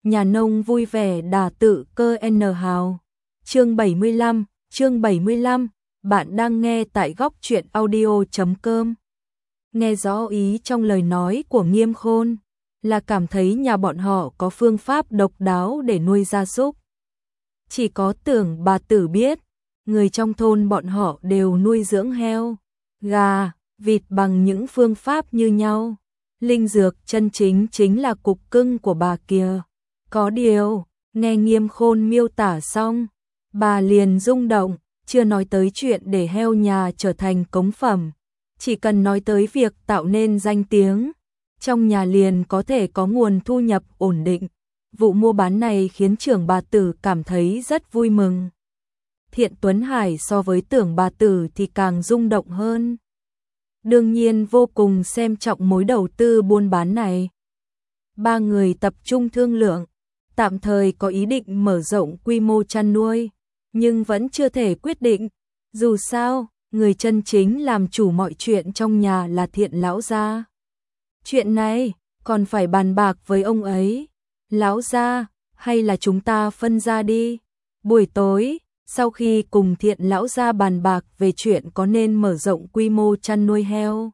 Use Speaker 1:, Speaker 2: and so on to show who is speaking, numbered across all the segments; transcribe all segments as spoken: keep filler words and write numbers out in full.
Speaker 1: nhà nông vui vẻ đà tự cơ N hào. Chương bảy mươi lăm, chương bảy mươi lăm, bạn đang nghe tại góc truyện audio chấm com. Nghe rõ ý trong lời nói của Nghiêm Khôn, là cảm thấy nhà bọn họ có phương pháp độc đáo để nuôi gia súc. Chỉ có Tưởng bà tử biết, người trong thôn bọn họ đều nuôi dưỡng heo, gà, vịt bằng những phương pháp như nhau. Linh dược chân chính chính là cục cưng của bà kia. Có điều, nghe Nghiêm Khôn miêu tả xong, bà liền rung động, chưa nói tới chuyện để heo nhà trở thành cống phẩm. Chỉ cần nói tới việc tạo nên danh tiếng, trong nhà liền có thể có nguồn thu nhập ổn định. Vụ mua bán này khiến trưởng bà tử cảm thấy rất vui mừng. Thiện Tuấn Hải so với Tưởng bà tử thì càng rung động hơn. Đương nhiên vô cùng xem trọng mối đầu tư buôn bán này. Ba người tập trung thương lượng, tạm thời có ý định mở rộng quy mô chăn nuôi, nhưng vẫn chưa thể quyết định. Dù sao, người chân chính làm chủ mọi chuyện trong nhà là Thiện lão gia. Chuyện này còn phải bàn bạc với ông ấy. Lão gia, hay là chúng ta phân ra đi. Buổi tối, sau khi cùng Thiện lão gia bàn bạc về chuyện có nên mở rộng quy mô chăn nuôi heo,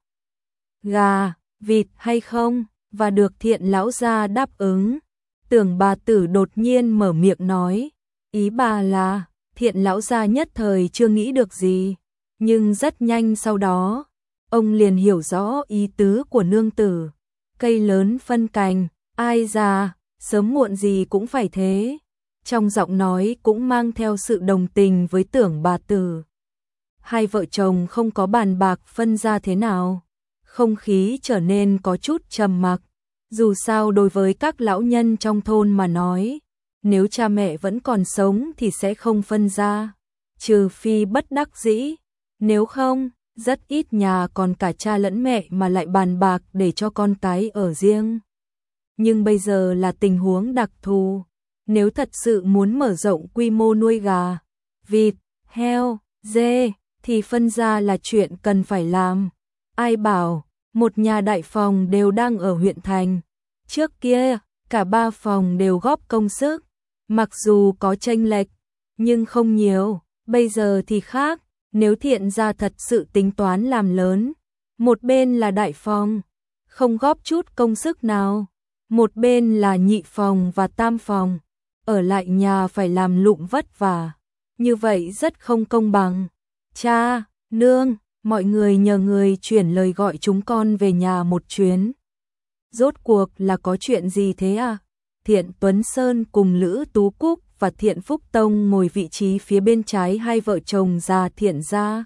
Speaker 1: gà, vịt hay không, và được Thiện lão gia đáp ứng, Tưởng bà tử đột nhiên mở miệng nói, ý bà là, Thiện lão gia nhất thời chưa nghĩ được gì, nhưng rất nhanh sau đó, ông liền hiểu rõ ý tứ của nương tử. Cây lớn phân cành, ai già, sớm muộn gì cũng phải thế. Trong giọng nói cũng mang theo sự đồng tình với Tưởng bà tử. Hai vợ chồng không có bàn bạc phân ra thế nào. Không khí trở nên có chút trầm mặc. Dù sao đối với các lão nhân trong thôn mà nói, nếu cha mẹ vẫn còn sống thì sẽ không phân ra. Trừ phi bất đắc dĩ. Nếu không, rất ít nhà còn cả cha lẫn mẹ mà lại bàn bạc để cho con cái ở riêng. Nhưng bây giờ là tình huống đặc thù. Nếu thật sự muốn mở rộng quy mô nuôi gà, vịt, heo, dê, thì phân ra là chuyện cần phải làm. Ai bảo, một nhà đại phòng đều đang ở huyện thành. Trước kia, cả ba phòng đều góp công sức. Mặc dù có chênh lệch, nhưng không nhiều. Bây giờ thì khác, nếu Thiện gia thật sự tính toán làm lớn. Một bên là đại phòng, không góp chút công sức nào. Một bên là nhị phòng và tam phòng, ở lại nhà phải làm lụng vất vả. Như vậy rất không công bằng. Cha, nương, mọi người nhờ người chuyển lời gọi chúng con về nhà một chuyến. Rốt cuộc là có chuyện gì thế à? Thiện Tuấn Sơn cùng Lữ Tú Cúc và Thiện Phúc Tông ngồi vị trí phía bên trái hai vợ chồng già Thiện gia.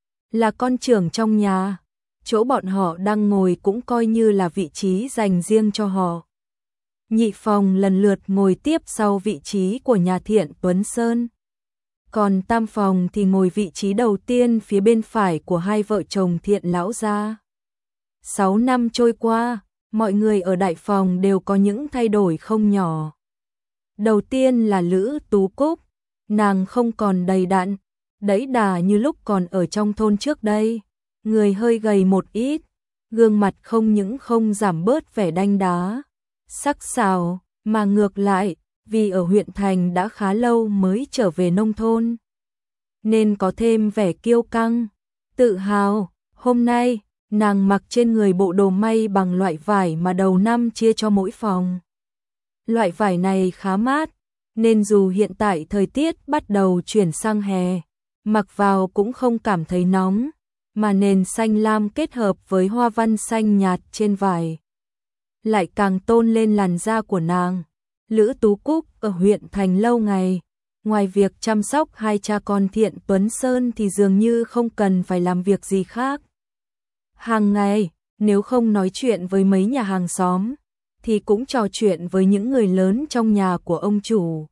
Speaker 1: Là con trưởng trong nhà, chỗ bọn họ đang ngồi cũng coi như là vị trí dành riêng cho họ. Nhị phòng lần lượt ngồi tiếp sau vị trí của nhà Thiện Tuấn Sơn. Còn tam phòng thì ngồi vị trí đầu tiên phía bên phải của hai vợ chồng Thiện lão gia. Sáu năm trôi qua, mọi người ở đại phòng đều có những thay đổi không nhỏ. Đầu tiên là Lữ Tú Cúc, nàng không còn đầy đặn, đẫy đà như lúc còn ở trong thôn trước đây. Người hơi gầy một ít, gương mặt không những không giảm bớt vẻ đanh đá, sắc sảo, mà ngược lại, vì ở huyện thành đã khá lâu mới trở về nông thôn, nên có thêm vẻ kiêu căng, tự hào. Hôm nay, nàng mặc trên người bộ đồ may bằng loại vải mà đầu năm chia cho mỗi phòng. Loại vải này khá mát, nên dù hiện tại thời tiết bắt đầu chuyển sang hè, mặc vào cũng không cảm thấy nóng, mà nền xanh lam kết hợp với hoa văn xanh nhạt trên vải lại càng tôn lên làn da của nàng. Lữ Tú Cúc ở huyện thành lâu ngày, ngoài việc chăm sóc hai cha con Thiện Tuấn Sơn thì dường như không cần phải làm việc gì khác. Hàng ngày, nếu không nói chuyện với mấy nhà hàng xóm, thì cũng trò chuyện với những người lớn trong nhà của ông chủ.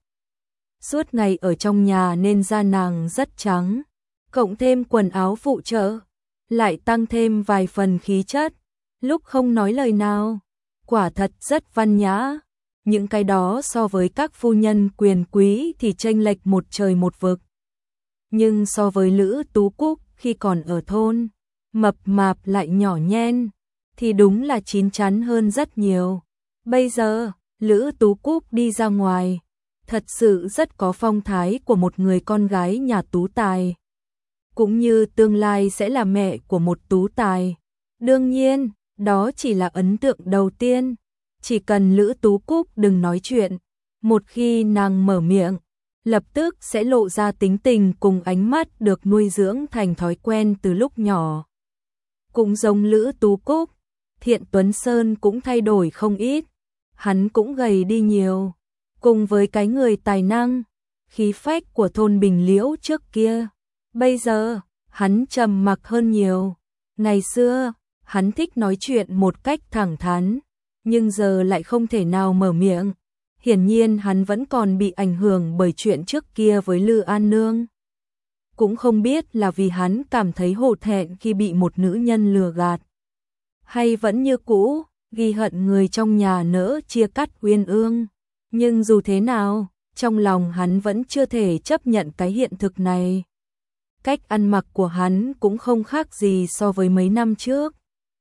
Speaker 1: Suốt ngày ở trong nhà nên da nàng rất trắng, cộng thêm quần áo phụ trợ, lại tăng thêm vài phần khí chất, lúc không nói lời nào, quả thật rất văn nhã. Những cái đó so với các phu nhân quyền quý thì chênh lệch một trời một vực. Nhưng so với Lữ Tú Cúc khi còn ở thôn, mập mạp lại nhỏ nhen, thì đúng là chín chắn hơn rất nhiều. Bây giờ, Lữ Tú Cúc đi ra ngoài, thật sự rất có phong thái của một người con gái nhà tú tài, cũng như tương lai sẽ là mẹ của một tú tài. Đương nhiên, đó chỉ là ấn tượng đầu tiên, chỉ cần Lữ Tú Cúc đừng nói chuyện, một khi nàng mở miệng, lập tức sẽ lộ ra tính tình cùng ánh mắt được nuôi dưỡng thành thói quen từ lúc nhỏ. Cũng giống Lữ Tú Cúc, Thiện Tuấn Sơn cũng thay đổi không ít, hắn cũng gầy đi nhiều, cùng với cái người tài năng, khí phách của thôn Bình Liễu trước kia. Bây giờ, hắn trầm mặc hơn nhiều. Ngày xưa, hắn thích nói chuyện một cách thẳng thắn, nhưng giờ lại không thể nào mở miệng. Hiển nhiên hắn vẫn còn bị ảnh hưởng bởi chuyện trước kia với Lư An Nương. Cũng không biết là vì hắn cảm thấy hổ thẹn khi bị một nữ nhân lừa gạt, hay vẫn như cũ, ghi hận người trong nhà nỡ chia cắt uyên ương. Nhưng dù thế nào, trong lòng hắn vẫn chưa thể chấp nhận cái hiện thực này. Cách ăn mặc của hắn cũng không khác gì so với mấy năm trước.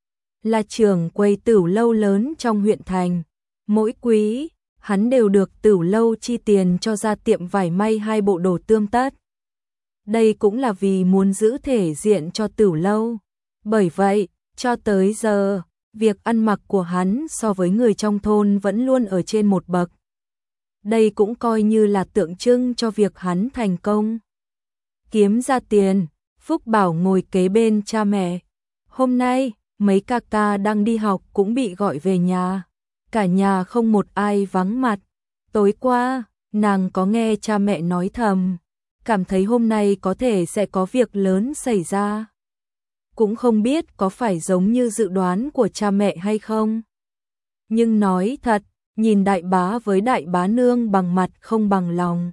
Speaker 1: Là trưởng quầy tửu lâu lớn trong huyện thành, mỗi quý, hắn đều được tửu lâu chi tiền cho ra tiệm vải may hai bộ đồ tươm tất. Đây cũng là vì muốn giữ thể diện cho tửu lâu. Bởi vậy, cho tới giờ, việc ăn mặc của hắn so với người trong thôn vẫn luôn ở trên một bậc. Đây cũng coi như là tượng trưng cho việc hắn thành công. Kiếm ra tiền, Phúc Bảo ngồi kế bên cha mẹ. Hôm nay, mấy ca ca đang đi học cũng bị gọi về nhà. Cả nhà không một ai vắng mặt. Tối qua, nàng có nghe cha mẹ nói thầm, cảm thấy hôm nay có thể sẽ có việc lớn xảy ra. Cũng không biết có phải giống như dự đoán của cha mẹ hay không. Nhưng nói thật, nhìn đại bá với đại bá nương bằng mặt không bằng lòng.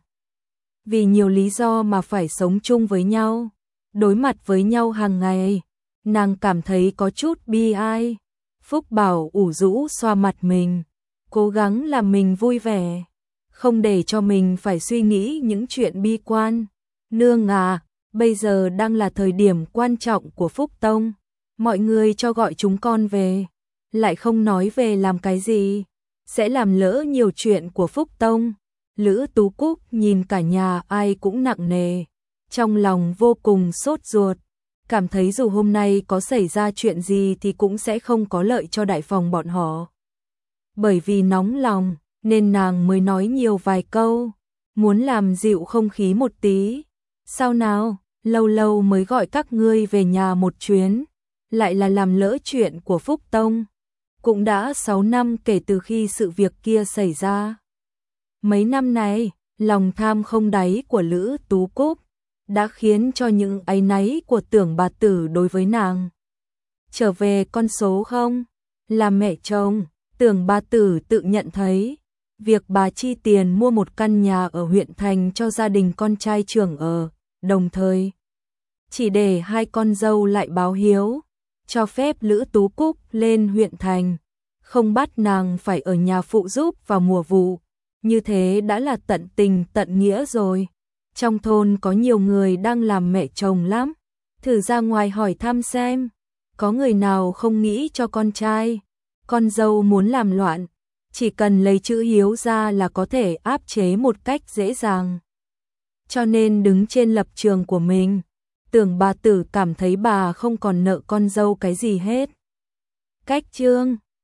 Speaker 1: Vì nhiều lý do mà phải sống chung với nhau, đối mặt với nhau hàng ngày, nàng cảm thấy có chút bi ai. Phúc Bảo ủ rũ xoa mặt mình, cố gắng làm mình vui vẻ, không để cho mình phải suy nghĩ những chuyện bi quan. Nương à, bây giờ đang là thời điểm quan trọng của Phúc Tông, mọi người cho gọi chúng con về, lại không nói về làm cái gì, sẽ làm lỡ nhiều chuyện của Phúc Tông. Lữ Tú Cúc nhìn cả nhà ai cũng nặng nề, trong lòng vô cùng sốt ruột, cảm thấy dù hôm nay có xảy ra chuyện gì thì cũng sẽ không có lợi cho đại phòng bọn họ. Bởi vì nóng lòng, nên nàng mới nói nhiều vài câu, muốn làm dịu không khí một tí. Sao nào, lâu lâu mới gọi các ngươi về nhà một chuyến, lại là làm lỡ chuyện của Phúc Tông. Cũng đã sáu năm kể từ khi sự việc kia xảy ra. Mấy năm này, lòng tham không đáy của Lữ Tú Cúc đã khiến cho những áy náy của Tưởng bà tử đối với nàng trở về con số không. Là mẹ chồng, Tưởng bà tử tự nhận thấy việc bà chi tiền mua một căn nhà ở huyện thành cho gia đình con trai trưởng ở, đồng thời chỉ để hai con dâu lại báo hiếu, cho phép Lữ Tú Cúc lên huyện thành, không bắt nàng phải ở nhà phụ giúp vào mùa vụ. Như thế đã là tận tình tận nghĩa rồi. Trong thôn có nhiều người đang làm mẹ chồng lắm, thử ra ngoài hỏi thăm xem, có người nào không nghĩ cho con trai, con dâu muốn làm loạn, chỉ cần lấy chữ hiếu ra là có thể áp chế một cách dễ dàng. Cho nên đứng trên lập trường của mình, Tưởng bà tử cảm thấy bà không còn nợ con dâu cái gì hết. Cách chương